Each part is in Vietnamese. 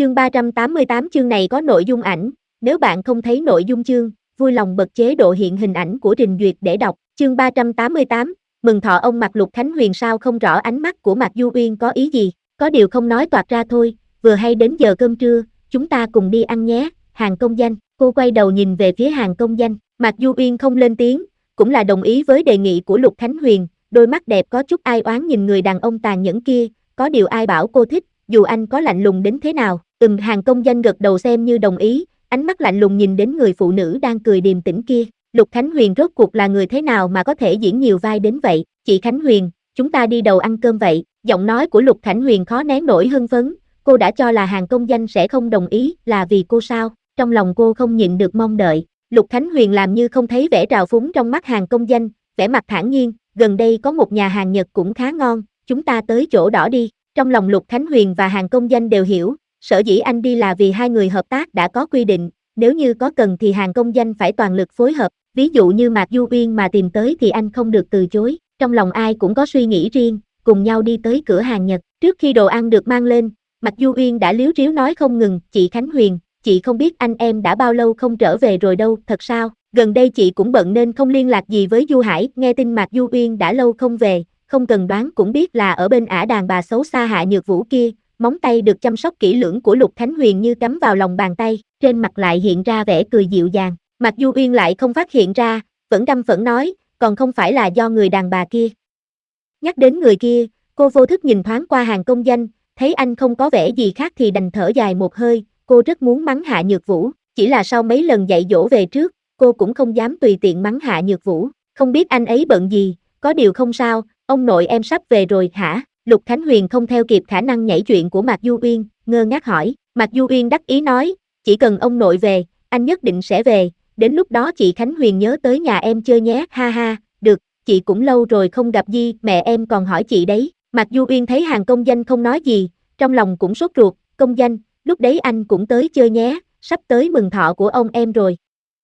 Chương 388 chương này có nội dung ảnh, nếu bạn không thấy nội dung chương, vui lòng bật chế độ hiện hình ảnh của trình duyệt để đọc. Chương 388, mừng thọ ông Mạc. Lục Khánh Huyền sao không rõ ánh mắt của Mạc Du Uyên có ý gì, có điều không nói toạc ra thôi, vừa hay đến giờ cơm trưa, chúng ta cùng đi ăn nhé, Hàn Công Danh. Cô quay đầu nhìn về phía Hàn Công Danh, Mạc Du Uyên không lên tiếng, cũng là đồng ý với đề nghị của Lục Khánh Huyền, đôi mắt đẹp có chút ai oán nhìn người đàn ông tàn nhẫn kia, có điều ai bảo cô thích, dù anh có lạnh lùng đến thế nào. Hàn Công Danh gật đầu xem như đồng ý, ánh mắt lạnh lùng nhìn đến người phụ nữ đang cười điềm tĩnh kia. Lục Khánh Huyền rốt cuộc là người thế nào mà có thể diễn nhiều vai đến vậy? Chị Khánh Huyền, chúng ta đi đầu ăn cơm vậy. Giọng nói của Lục Khánh Huyền khó nén nổi hưng phấn, cô đã cho là Hàn Công Danh sẽ không đồng ý là vì cô sao? Trong lòng cô không nhịn được mong đợi. Lục Khánh Huyền làm như không thấy vẻ trào phúng trong mắt Hàn Công Danh, vẻ mặt thản nhiên, gần đây có một nhà hàng Nhật cũng khá ngon, chúng ta tới chỗ đỏ đi. Trong lòng Lục Khánh Huyền và Hàn Công Danh đều hiểu, sở dĩ anh đi là vì hai người hợp tác đã có quy định, nếu như có cần thì Hàn Công Danh phải toàn lực phối hợp, ví dụ như Mạc Du Uyên mà tìm tới thì anh không được từ chối. Trong lòng ai cũng có suy nghĩ riêng, cùng nhau đi tới cửa hàng Nhật. Trước khi đồ ăn được mang lên, Mạc Du Uyên đã líu ríu nói không ngừng, chị Khánh Huyền, chị không biết anh em đã bao lâu không trở về rồi đâu, thật sao? Gần đây chị cũng bận nên không liên lạc gì với Du Hải, nghe tin Mạc Du Uyên đã lâu không về, không cần đoán cũng biết là ở bên ả đàn bà xấu xa Hạ Nhược Vũ kia. Móng tay được chăm sóc kỹ lưỡng của Lục Khánh Huyền như cắm vào lòng bàn tay, trên mặt lại hiện ra vẻ cười dịu dàng. Mạc Du Uyên lại không phát hiện ra, vẫn căm phẫn nói, còn không phải là do người đàn bà kia. Nhắc đến người kia, cô vô thức nhìn thoáng qua Hàn Công Danh, thấy anh không có vẻ gì khác thì đành thở dài một hơi, cô rất muốn mắng Hạ Nhược Vũ, chỉ là sau mấy lần dạy dỗ về trước, cô cũng không dám tùy tiện mắng Hạ Nhược Vũ, không biết anh ấy bận gì, có điều không sao, ông nội em sắp về rồi hả? Lục Khánh Huyền không theo kịp khả năng nhảy chuyện của Mạc Du Uyên, ngơ ngác hỏi. Mạc Du Uyên đắc ý nói, chỉ cần ông nội về, anh nhất định sẽ về, đến lúc đó chị Khánh Huyền nhớ tới nhà em chơi nhé, ha ha, được, chị cũng lâu rồi không gặp Di, mẹ em còn hỏi chị đấy. Mạc Du Uyên thấy Hàn Công Danh không nói gì, trong lòng cũng sốt ruột, Công Danh, lúc đấy anh cũng tới chơi nhé, sắp tới mừng thọ của ông em rồi.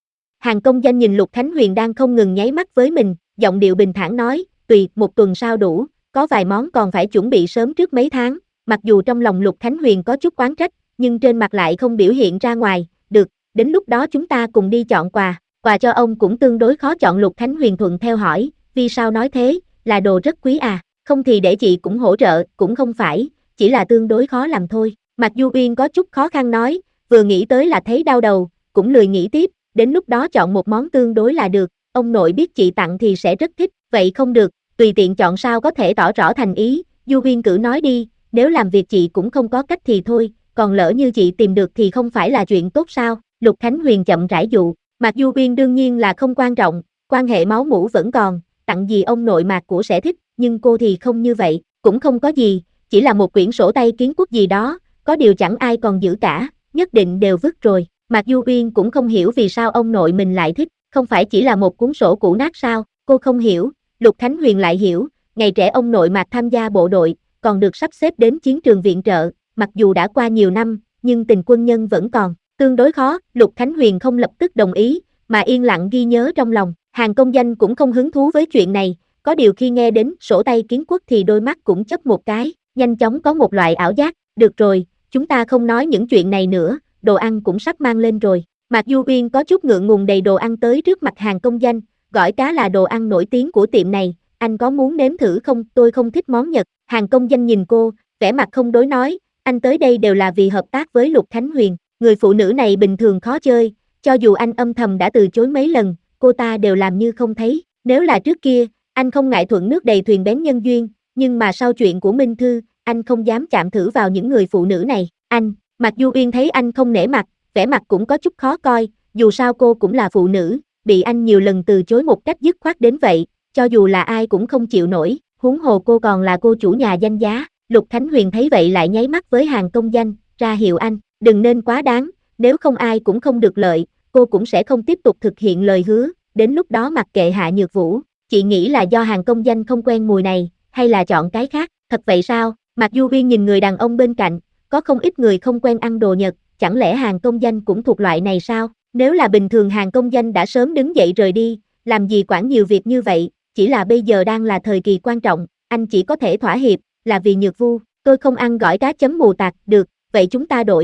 Hàn Công Danh nhìn Lục Khánh Huyền đang không ngừng nháy mắt với mình, giọng điệu bình thản nói, tùy, một tuần sau đủ, có vài món còn phải chuẩn bị sớm trước mấy tháng. Mặc dù trong lòng Lục Khánh Huyền có chút oán trách, nhưng trên mặt lại không biểu hiện ra ngoài, được, đến lúc đó chúng ta cùng đi chọn quà, quà cho ông cũng tương đối khó chọn. Lục Khánh Huyền thuận theo hỏi, vì sao nói thế, là đồ rất quý à, không thì để chị cũng hỗ trợ, cũng không phải, chỉ là tương đối khó làm thôi. Mạc Du Uyên có chút khó khăn nói, vừa nghĩ tới là thấy đau đầu, cũng lười nghĩ tiếp, đến lúc đó chọn một món tương đối là được, ông nội biết chị tặng thì sẽ rất thích, vậy không được, tùy tiện chọn sao có thể tỏ rõ thành ý, Du Uyên cứ nói đi, nếu làm việc chị cũng không có cách thì thôi, còn lỡ như chị tìm được thì không phải là chuyện tốt sao? Lục Khánh Huyền chậm rãi dụ, Mạc Du Uyên đương nhiên là không quan trọng, quan hệ máu mủ vẫn còn, tặng gì ông nội Mạc của sẽ thích, nhưng cô thì không như vậy, cũng không có gì, chỉ là một quyển sổ tay kiến quốc gì đó, có điều chẳng ai còn giữ cả, nhất định đều vứt rồi. Mạc Du Uyên cũng không hiểu vì sao ông nội mình lại thích, không phải chỉ là một cuốn sổ cũ nát sao, cô không hiểu. Lục Khánh Huyền lại hiểu, ngày trẻ ông nội Mạc tham gia bộ đội, còn được sắp xếp đến chiến trường viện trợ, mặc dù đã qua nhiều năm, nhưng tình quân nhân vẫn còn, tương đối khó. Lục Khánh Huyền không lập tức đồng ý, mà yên lặng ghi nhớ trong lòng. Hàn Công Danh cũng không hứng thú với chuyện này, có điều khi nghe đến sổ tay kiến quốc thì đôi mắt cũng chớp một cái, nhanh chóng có một loại ảo giác, được rồi, chúng ta không nói những chuyện này nữa, đồ ăn cũng sắp mang lên rồi. Mạc Du Uyên có chút ngượng ngùng đầy đồ ăn tới trước mặt Hàn Công Danh, gỏi cá là đồ ăn nổi tiếng của tiệm này, anh có muốn nếm thử không? Tôi không thích món Nhật. Hàn Công Danh nhìn cô, vẻ mặt không đối nói, anh tới đây đều là vì hợp tác với Lục Khánh Huyền, người phụ nữ này bình thường khó chơi, cho dù anh âm thầm đã từ chối mấy lần, cô ta đều làm như không thấy, nếu là trước kia, anh không ngại thuận nước đầy thuyền bén nhân duyên, nhưng mà sau chuyện của Minh Thư, anh không dám chạm thử vào những người phụ nữ này, anh, Mạc Du Uyên thấy anh không nể mặt, vẻ mặt cũng có chút khó coi, dù sao cô cũng là phụ nữ, bị anh nhiều lần từ chối một cách dứt khoát đến vậy, cho dù là ai cũng không chịu nổi, huống hồ cô còn là cô chủ nhà danh giá. Lục Khánh Huyền thấy vậy lại nháy mắt với Hàn Công Danh, ra hiệu anh, đừng nên quá đáng, nếu không ai cũng không được lợi, cô cũng sẽ không tiếp tục thực hiện lời hứa, đến lúc đó mặc kệ Hạ Nhược Vũ, chị nghĩ là do Hàn Công Danh không quen mùi này, hay là chọn cái khác, thật vậy sao? Mạc Du Uyên nhìn người đàn ông bên cạnh, có không ít người không quen ăn đồ Nhật, chẳng lẽ Hàn Công Danh cũng thuộc loại này sao? Nếu là bình thường Hàn Công Danh đã sớm đứng dậy rời đi, làm gì quản nhiều việc như vậy, chỉ là bây giờ đang là thời kỳ quan trọng, anh chỉ có thể thỏa hiệp, là vì Nhược Vu, tôi không ăn gỏi cá chấm mù tạt, được, vậy chúng ta đổi,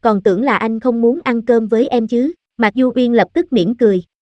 còn tưởng là anh không muốn ăn cơm với em chứ. Mạc Du Uyên lập tức mỉm cười,